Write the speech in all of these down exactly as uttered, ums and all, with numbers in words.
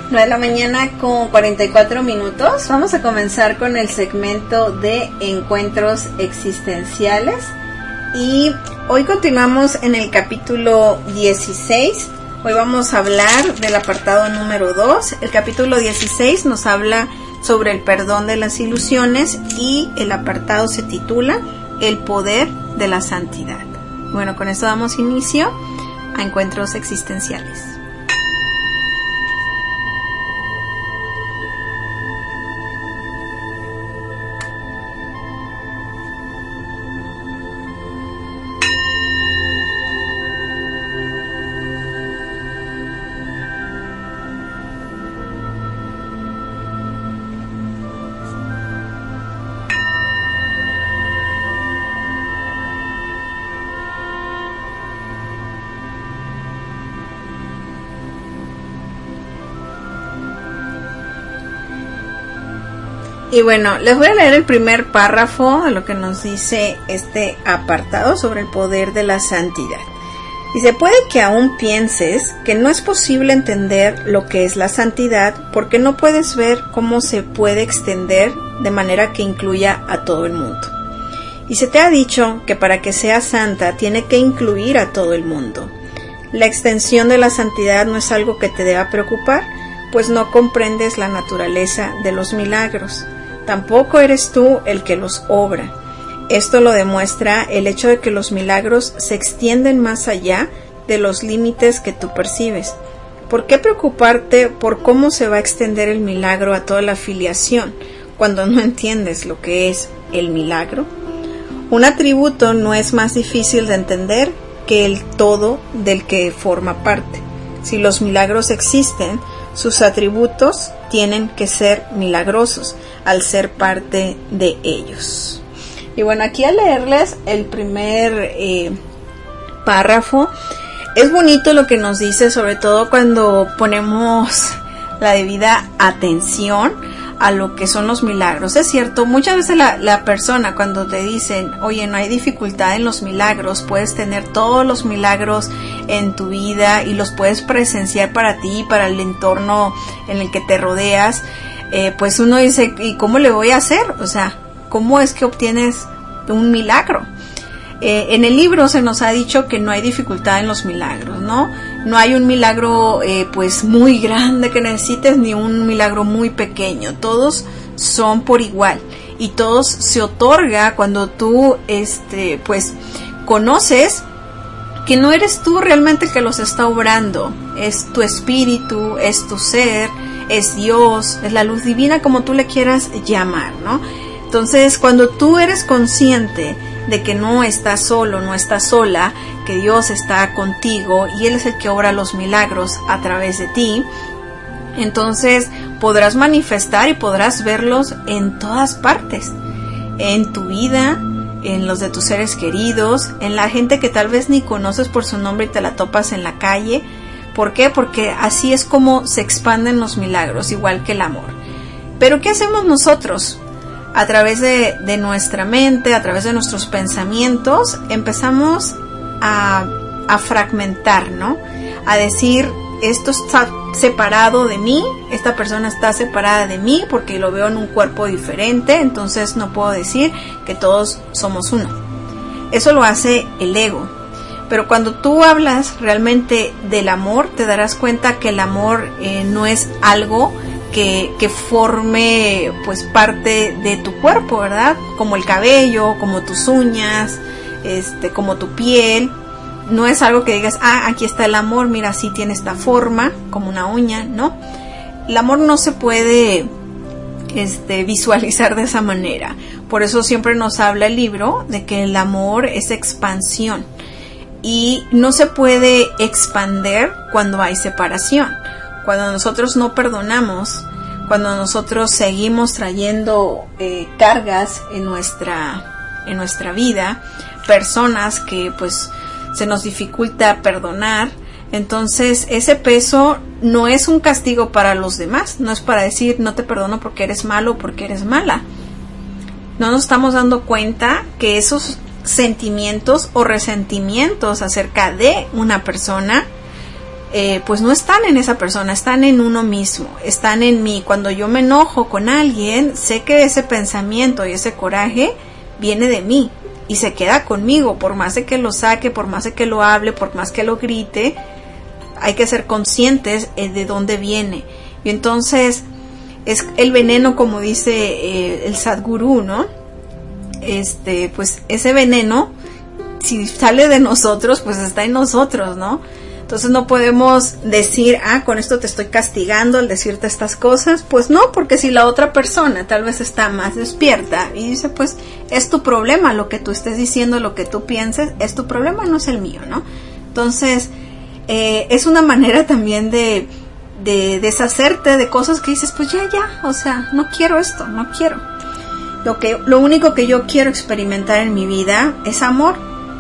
nueve de la mañana con cuarenta y cuatro minutos. Vamos a comenzar con el segmento de encuentros existenciales. Y hoy continuamos en el capítulo dieciséis. Hoy vamos a hablar del apartado número dos. El capítulo dieciséis nos habla sobre el perdón de las ilusiones y el apartado se titula El poder de la santidad. Bueno, con esto damos inicio a encuentros existenciales. Y bueno, les voy a leer el primer párrafo de lo que nos dice este apartado sobre el poder de la santidad. Dice, puede que aún pienses que no es posible entender lo que es la santidad porque no puedes ver cómo se puede extender de manera que incluya a todo el mundo. Y se te ha dicho que para que seas santa tiene que incluir a todo el mundo. La extensión de la santidad no es algo que te deba preocupar, pues no comprendes la naturaleza de los milagros. Tampoco eres tú el que los obra. Esto lo demuestra el hecho de que los milagros se extienden más allá de los límites que tú percibes. ¿Por qué preocuparte por cómo se va a extender el milagro a toda la filiación cuando no entiendes lo que es el milagro? Un atributo no es más difícil de entender que el todo del que forma parte. Si los milagros existen, sus atributos tienen que ser milagrosos al ser parte de ellos. Y bueno, aquí al leerles el primer eh, párrafo, es bonito lo que nos dice, sobre todo cuando ponemos la debida atención a lo que son los milagros. Es cierto, muchas veces la, la persona cuando te dicen, oye, no hay dificultad en los milagros, puedes tener todos los milagros en tu vida y los puedes presenciar para ti, para el entorno en el que te rodeas, eh, pues uno dice, ¿y cómo le voy a hacer? O sea, ¿cómo es que obtienes un milagro? Eh, en el libro se nos ha dicho que no hay dificultad en los milagros, ¿no? No hay un milagro eh, pues muy grande que necesites ni un milagro muy pequeño. Todos son por igual y todos se otorga cuando tú este pues conoces que no eres tú realmente el que los está obrando, es tu espíritu, es tu ser, es Dios, es la luz divina, como tú le quieras llamar, ¿no? Entonces, cuando tú eres consciente de que no estás solo, no estás sola, que Dios está contigo y Él es el que obra los milagros a través de ti, entonces podrás manifestar y podrás verlos en todas partes, en tu vida, en los de tus seres queridos, en la gente que tal vez ni conoces por su nombre y te la topas en la calle. ¿Por qué? Porque así es como se expanden los milagros, igual que el amor. Pero ¿qué hacemos nosotros? A través de, de nuestra mente, a través de nuestros pensamientos, empezamos a, a fragmentar, ¿no? A decir, esto está separado de mí, esta persona está separada de mí porque lo veo en un cuerpo diferente, entonces no puedo decir que todos somos uno. Eso lo hace el ego. Pero cuando tú hablas realmente del amor, te darás cuenta que el amor eh, no es algo Que, que forme pues parte de tu cuerpo, ¿verdad? Como el cabello, como tus uñas, este, como tu piel. No es algo que digas, ah, aquí está el amor, mira, sí tiene esta forma, como una uña, ¿no? El amor no se puede este, visualizar de esa manera. Por eso siempre nos habla el libro de que el amor es expansión. Y no se puede expander cuando hay separación. Cuando nosotros no perdonamos, cuando nosotros seguimos trayendo eh, cargas en nuestra, en nuestra vida, personas que pues se nos dificulta perdonar, entonces ese peso no es un castigo para los demás, no es para decir no te perdono porque eres malo o porque eres mala. No nos estamos dando cuenta que esos sentimientos o resentimientos acerca de una persona eh, pues no están en esa persona, están en uno mismo, están en mí. Cuando yo me enojo con alguien, sé que ese pensamiento y ese coraje viene de mí y se queda conmigo, por más de que lo saque, por más de que lo hable, por más que lo grite, hay que ser conscientes de dónde viene. Y entonces es el veneno, como dice eh, el Sadhguru, ¿no? Este, pues ese veneno, si sale de nosotros, pues está en nosotros, ¿no? Entonces no podemos decir, ah, con esto te estoy castigando al decirte estas cosas. Pues no, porque si la otra persona tal vez está más despierta y dice, pues es tu problema, lo que tú estés diciendo, lo que tú pienses, es tu problema, no es el mío, ¿no? Entonces, eh, es una manera también de, de deshacerte de cosas que dices, pues ya, ya, o sea, no quiero esto, no quiero. Lo que, lo único que yo quiero experimentar en mi vida es amor,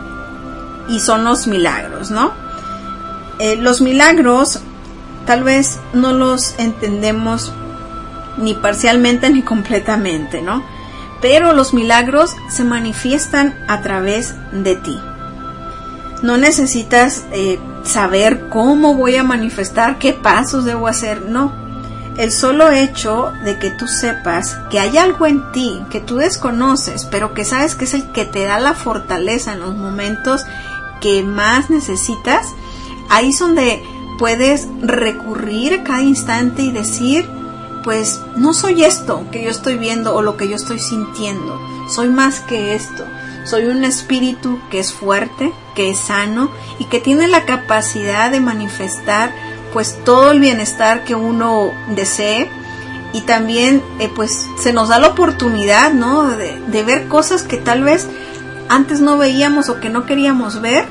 y son los milagros, ¿no? Eh, los milagros tal vez no los entendemos ni parcialmente ni completamente, ¿no? Pero los milagros se manifiestan a través de ti. No necesitas eh, saber cómo voy a manifestar, qué pasos debo hacer, no. El solo hecho de que tú sepas que hay algo en ti que tú desconoces, pero que sabes que es el que te da la fortaleza en los momentos que más necesitas, ahí es donde puedes recurrir a cada instante y decir, pues no soy esto que yo estoy viendo o lo que yo estoy sintiendo, soy más que esto, soy un espíritu que es fuerte, que es sano y que tiene la capacidad de manifestar pues todo el bienestar que uno desee. Y también eh, pues se nos da la oportunidad, ¿no? de, de ver cosas que tal vez antes no veíamos o que no queríamos ver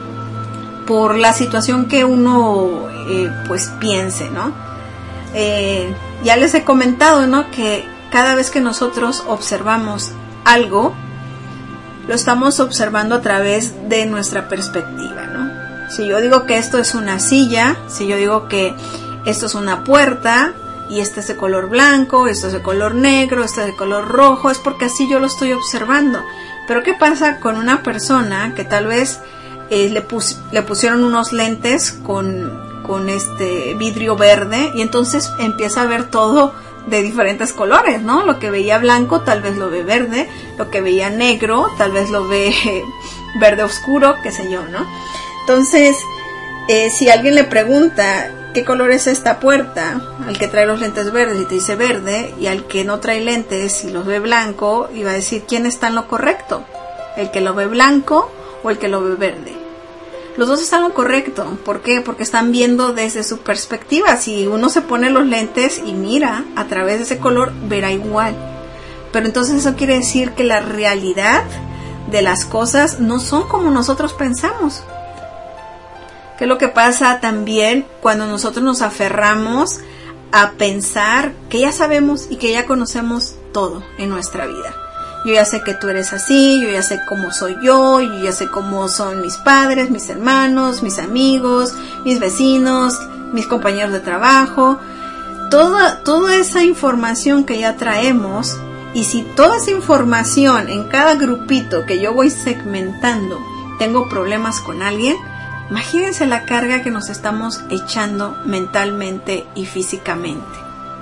por la situación que uno eh, pues piense, ¿no? Eh, ya les he comentado, ¿no? Que cada vez que nosotros observamos algo, lo estamos observando a través de nuestra perspectiva, ¿no? Si yo digo que esto es una silla, si yo digo que esto es una puerta y este es de color blanco, esto es de color negro, esto es de color rojo, es porque así yo lo estoy observando. Pero ¿qué pasa con una persona que tal vez Eh, le, pus, le pusieron unos lentes con, con este vidrio verde y entonces empieza a ver todo de diferentes colores, ¿no? Lo que veía blanco tal vez lo ve verde, lo que veía negro tal vez lo ve eh, verde oscuro, qué sé yo, ¿no? Entonces, eh, si alguien le pregunta qué color es esta puerta, al que trae los lentes verdes y te dice verde, y al que no trae lentes y los ve blanco, y va a decir quién está en lo correcto, el que lo ve blanco o el que lo ve verde. Los dos están en lo correcto. ¿Por qué? Porque están viendo desde su perspectiva. Si uno se pone los lentes y mira a través de ese color, verá igual. Pero entonces eso quiere decir que la realidad de las cosas no son como nosotros pensamos. ¿Qué es lo que pasa también cuando nosotros nos aferramos a pensar que ya sabemos y que ya conocemos todo en nuestra vida? Yo ya sé que tú eres así, yo ya sé cómo soy yo, yo ya sé cómo son mis padres, mis hermanos, mis amigos, mis vecinos, mis compañeros de trabajo. Toda, toda esa información que ya traemos, y si toda esa información en cada grupito que yo voy segmentando, tengo problemas con alguien, imagínense la carga que nos estamos echando mentalmente y físicamente.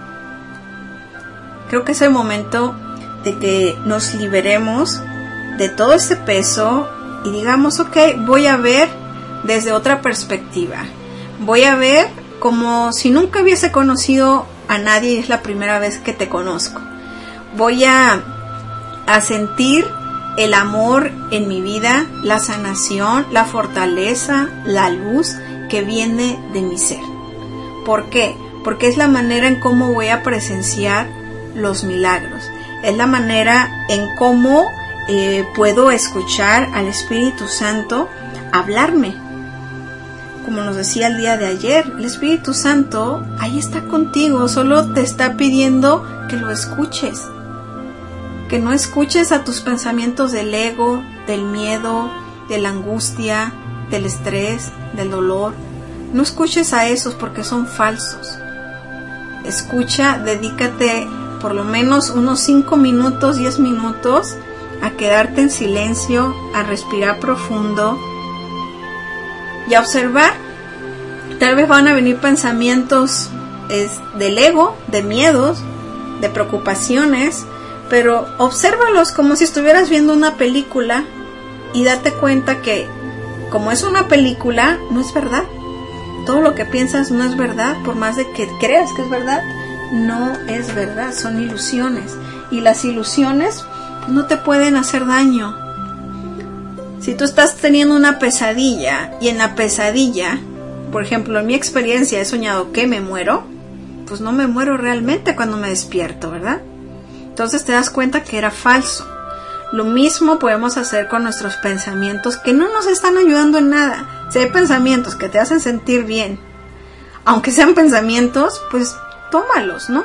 Creo que es el momento de que nos liberemos de todo ese peso y digamos, ok, voy a ver desde otra perspectiva. Voy a ver como si nunca hubiese conocido a nadie y es la primera vez que te conozco. Voy a, a sentir el amor en mi vida, la sanación, la fortaleza, la luz que viene de mi ser. ¿Por qué? Porque es la manera en cómo voy a presenciar los milagros. Es la manera en cómo eh, puedo escuchar al Espíritu Santo hablarme. Como nos decía el día de ayer, el Espíritu Santo ahí está contigo, solo te está pidiendo que lo escuches. Que no escuches a tus pensamientos del ego, del miedo, de la angustia, del estrés, del dolor. No escuches a esos porque son falsos. Escucha, dedícate por lo menos unos cinco minutos, diez minutos a quedarte en silencio, a respirar profundo y a observar Tal vez van a venir pensamientos es, del ego, de miedos, de preocupaciones, pero obsérvalos como si estuvieras viendo una película y date cuenta que como es una película, no es verdad. Todo lo que piensas no es verdad, por más de que creas que es verdad, no es verdad, son ilusiones. Y las ilusiones no te pueden hacer daño. Si tú estás teniendo una pesadilla y en la pesadilla, por ejemplo, en mi experiencia he soñado que me muero, pues no me muero realmente cuando me despierto, ¿verdad? Entonces te das cuenta que era falso. Lo mismo podemos hacer con nuestros pensamientos que no nos están ayudando en nada. Si hay pensamientos que te hacen sentir bien, aunque sean pensamientos, pues tómalos, ¿no?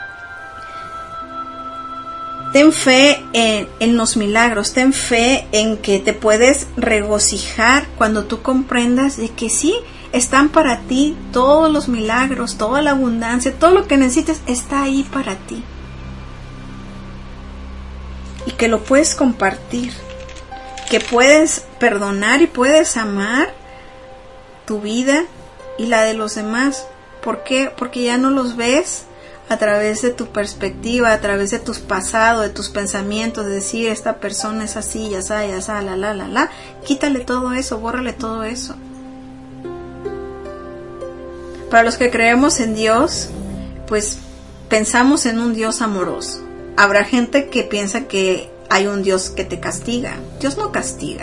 Ten fe en, en los milagros, ten fe en que te puedes regocijar cuando tú comprendas de que sí, están para ti todos los milagros, toda la abundancia, todo lo que necesites está ahí para ti. Y que lo puedes compartir, que puedes perdonar y puedes amar tu vida y la de los demás. ¿Por qué? Porque ya no los ves a través de tu perspectiva, a través de tus pasados, de tus pensamientos, de decir esta persona es así, ya está, ya está, la, la, la, la. Quítale todo eso, bórrale todo eso. Para los que creemos en Dios, pues pensamos en un Dios amoroso. Habrá gente que piensa que hay un Dios que te castiga. Dios no castiga.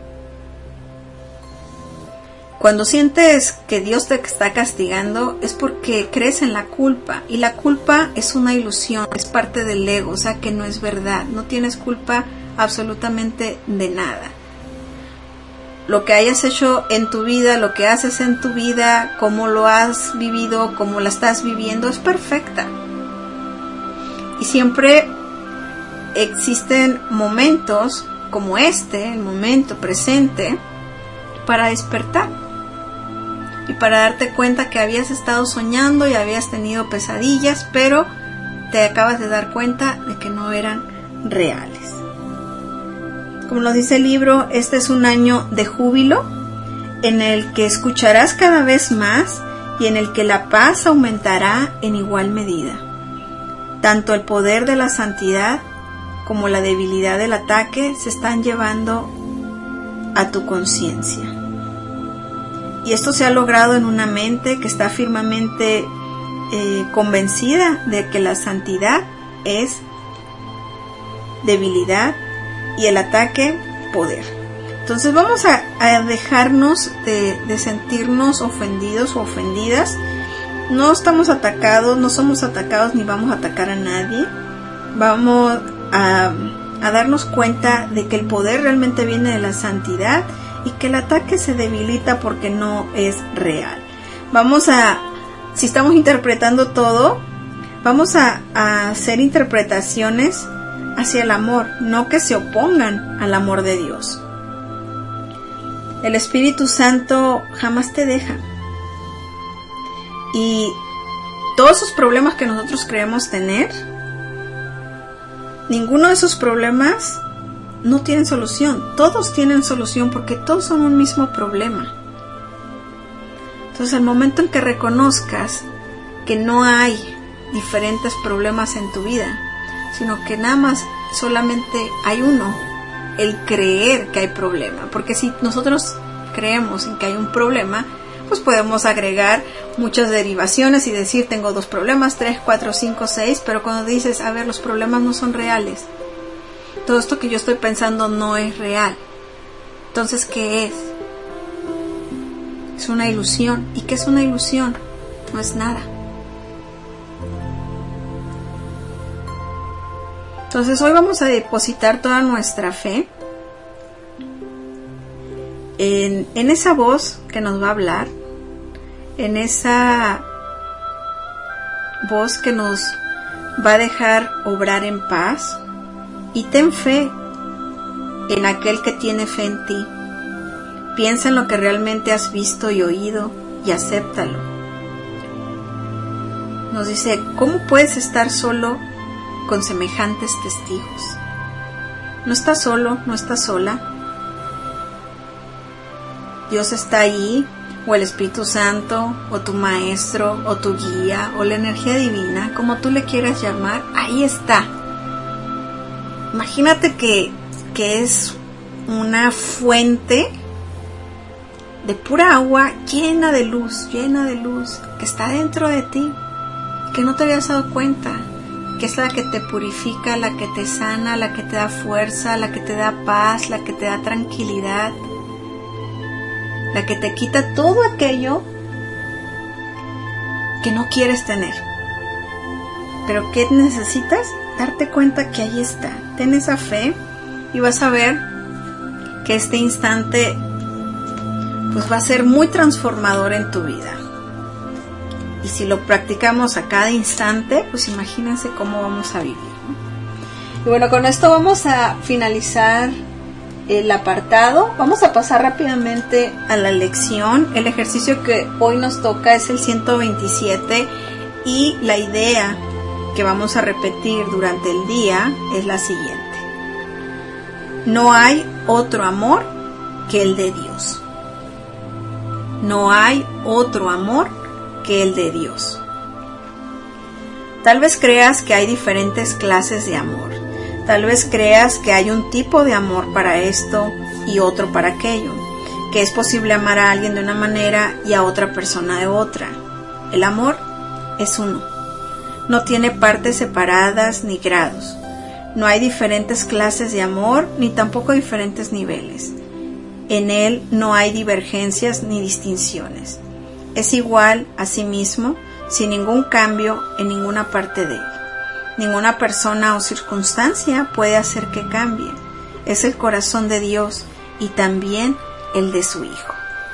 Cuando sientes que Dios te está castigando es porque crees en la culpa. Y la culpa es una ilusión, es parte del ego, o sea que no es verdad. No tienes culpa absolutamente de nada. Lo que hayas hecho en tu vida, lo que haces en tu vida, cómo lo has vivido, cómo la estás viviendo, es perfecta. Y siempre existen momentos como este, el momento presente, para despertar y para darte cuenta que habías estado soñando y habías tenido pesadillas, pero te acabas de dar cuenta de que no eran reales. Como nos dice el libro, este es un año de júbilo en el que escucharás cada vez más y en el que la paz aumentará en igual medida. Tanto el poder de la santidad como la debilidad del ataque se están llevando a tu conciencia. Y esto se ha logrado en una mente que está firmemente eh, convencida de que la santidad es debilidad y el ataque poder. Entonces vamos a, a dejarnos de, de sentirnos ofendidos o ofendidas. No estamos atacados, no somos atacados ni vamos a atacar a nadie. Vamos a, a darnos cuenta de que el poder realmente viene de la santidad y que el ataque se debilita porque no es real. Vamos a, si estamos interpretando todo, vamos a, a hacer interpretaciones hacia el amor, no que se opongan al amor de Dios. El Espíritu Santo jamás te deja. Y todos esos problemas que nosotros creemos tener, ninguno de esos problemas no tienen solución. Todos tienen solución porque todos son un mismo problema. Entonces, al momento en que reconozcas que no hay diferentes problemas en tu vida, sino que nada más solamente hay uno, el creer que hay problema. Porque si nosotros creemos en que hay un problema, pues podemos agregar muchas derivaciones y decir tengo dos problemas, tres, cuatro, cinco, seis, pero cuando dices, a ver, los problemas no son reales, todo esto que yo estoy pensando no es real, entonces ¿qué es? Es una ilusión. ¿Y qué es una ilusión? No es nada. Entonces hoy vamos a depositar toda nuestra fe en, en esa voz que nos va a hablar, en esa voz que nos va a dejar obrar en paz, y ten fe en aquel que tiene fe en ti. Piensa en lo que realmente has visto y oído y acéptalo. Nos dice, ¿cómo puedes estar solo con semejantes testigos? No estás solo, no estás sola. Dios está ahí o el Espíritu Santo, o tu maestro, o tu guía, o la energía divina, como tú le quieras llamar, ahí está. Imagínate que, que es una fuente de pura agua llena de luz, llena de luz, que está dentro de ti, que no te habías dado cuenta, que es la que te purifica, la que te sana, la que te da fuerza, la que te da paz, la que te da tranquilidad, la que te quita todo aquello que no quieres tener. Pero ¿qué necesitas? Darte cuenta que ahí está. Ten esa fe y vas a ver que este instante pues va a ser muy transformador en tu vida. Y si lo practicamos a cada instante, pues imagínense cómo vamos a vivir, ¿no? Y bueno, con esto vamos a finalizar el apartado. Vamos a pasar rápidamente a la lección. El ejercicio que hoy nos toca es el ciento veintisiete y la idea que vamos a repetir durante el día es la siguiente. No hay otro amor que el de Dios. No hay otro amor que el de Dios. Tal vez creas que hay diferentes clases de amor. Tal vez creas que hay un tipo de amor para esto y otro para aquello. Que es posible amar a alguien de una manera y a otra persona de otra. El amor es uno. No tiene partes separadas ni grados. No hay diferentes clases de amor ni tampoco diferentes niveles. En él no hay divergencias ni distinciones. Es igual a sí mismo, sin ningún cambio en ninguna parte de él. Ninguna persona o circunstancia puede hacer que cambie. Es el corazón de Dios y también el de su Hijo.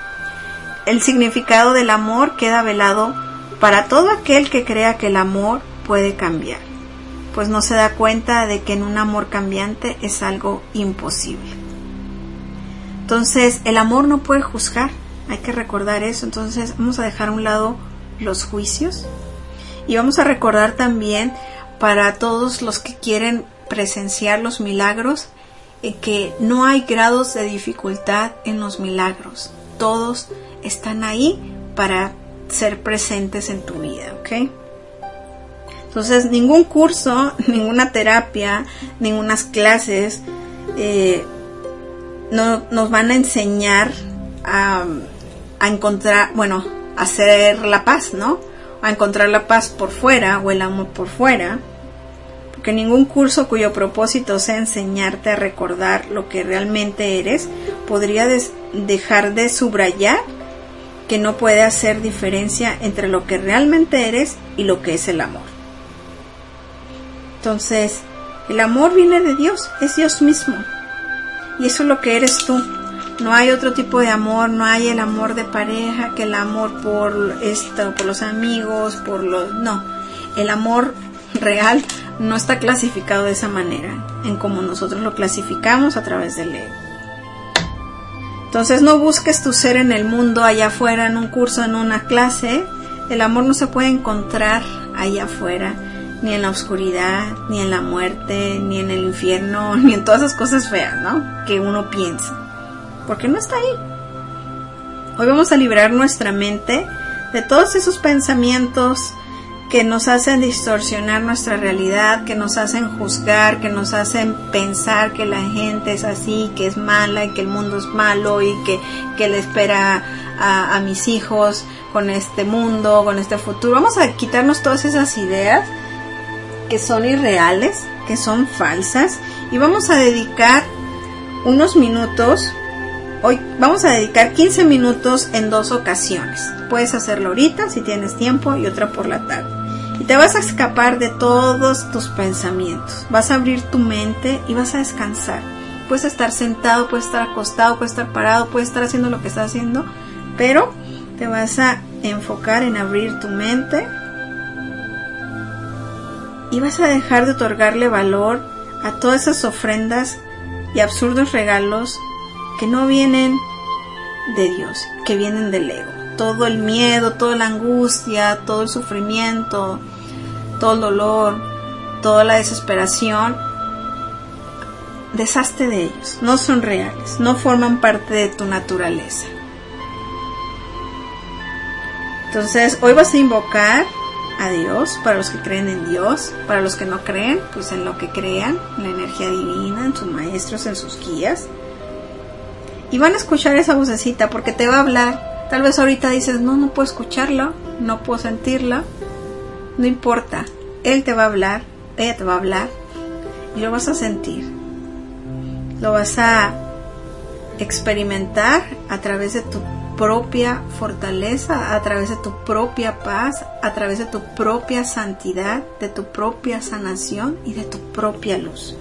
El significado del amor queda velado para todo aquel que crea que el amor puede cambiar, pues no se da cuenta de que en un amor cambiante es algo imposible. Entonces, el amor no puede juzgar, hay que recordar eso. Entonces, vamos a dejar a un lado los juicios y vamos a recordar también para todos los que quieren presenciar los milagros, eh, que no hay grados de dificultad en los milagros. Todos están ahí para ser presentes en tu vida, ¿ok? Entonces, ningún curso, ninguna terapia, ningunas clases eh, no, nos van a enseñar a, a encontrar, bueno, a hacer la paz, ¿no? A encontrar la paz por fuera o el amor por fuera, porque ningún curso cuyo propósito sea enseñarte a recordar lo que realmente eres podría des- dejar de subrayar que no puede hacer diferencia entre lo que realmente eres y lo que es el amor. Entonces, el amor viene de Dios, es Dios mismo. Y eso es lo que eres tú. No hay otro tipo de amor, no hay el amor de pareja, que el amor por esto, por los amigos, por los... No, el amor real no está clasificado de esa manera, en como nosotros lo clasificamos a través del ego. Entonces no busques tu ser en el mundo, allá afuera, en un curso, en una clase. El amor no se puede encontrar allá afuera, ni en la oscuridad, ni en la muerte, ni en el infierno, ni en todas esas cosas feas, ¿no? Que uno piensa, porque no está ahí. Hoy vamos a liberar nuestra mente de todos esos pensamientos que nos hacen distorsionar nuestra realidad, que nos hacen juzgar, que nos hacen pensar que la gente es así, que es mala y que el mundo es malo y que, que le espera a, a mis hijos con este mundo, con este futuro. Vamos a quitarnos todas esas ideas que son irreales, que son falsas, y vamos a dedicar unos minutos. Hoy vamos a dedicar quince minutos en dos ocasiones. Puedes hacerlo ahorita si tienes tiempo y otra por la tarde. Y te vas a escapar de todos tus pensamientos. Vas a abrir tu mente y vas a descansar. Puedes estar sentado, puedes estar acostado, puedes estar parado, puedes estar haciendo lo que estás haciendo, pero te vas a enfocar en abrir tu mente y vas a dejar de otorgarle valor a todas esas ofrendas y absurdos regalos que no vienen de Dios, que vienen del ego. Todo el miedo, toda la angustia, todo el sufrimiento, todo el dolor, toda la desesperación, deshazte de ellos. No son reales, no forman parte de tu naturaleza. Entonces, hoy vas a invocar a Dios, para los que creen en Dios, para los que no creen, pues en lo que crean, en la energía divina, en sus maestros, en sus guías. Y van a escuchar esa vocecita porque te va a hablar. Tal vez ahorita dices, no, no puedo escucharlo, no puedo sentirlo. No importa, Él te va a hablar, ella te va a hablar y lo vas a sentir. Lo vas a experimentar a través de tu propia fortaleza, a través de tu propia paz, a través de tu propia santidad, de tu propia sanación y de tu propia luz.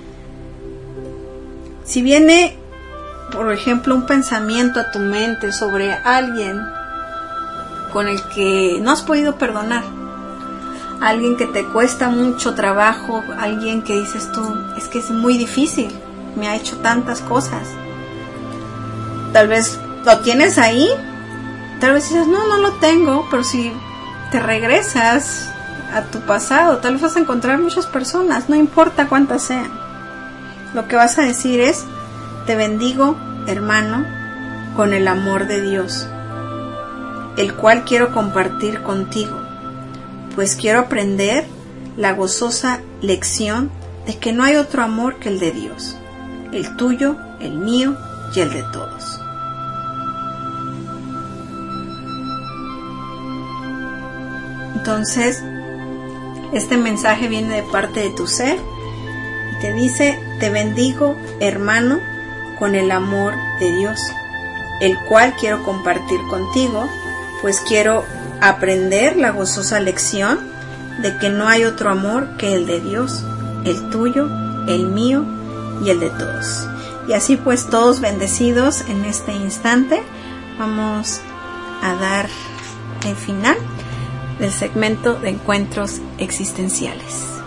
Si viene, por ejemplo, un pensamiento a tu mente sobre alguien con el que no has podido perdonar, alguien que te cuesta mucho trabajo, alguien que dices tú, es que es muy difícil, me ha hecho tantas cosas, tal vez lo tienes ahí, tal vez dices, no, no lo tengo, pero si te regresas a tu pasado, tal vez vas a encontrar muchas personas, no importa cuántas sean. Lo que vas a decir es, te bendigo, hermano, con el amor de Dios, el cual quiero compartir contigo, pues quiero aprender la gozosa lección de que no hay otro amor que el de Dios, el tuyo, el mío y el de todos. Entonces, este mensaje viene de parte de tu ser y te dice, te bendigo, hermano, con el amor de Dios, el cual quiero compartir contigo, pues quiero aprender la gozosa lección de que no hay otro amor que el de Dios, el tuyo, el mío y el de todos. Y así pues, todos bendecidos en este instante, vamos a dar el final del segmento de encuentros existenciales.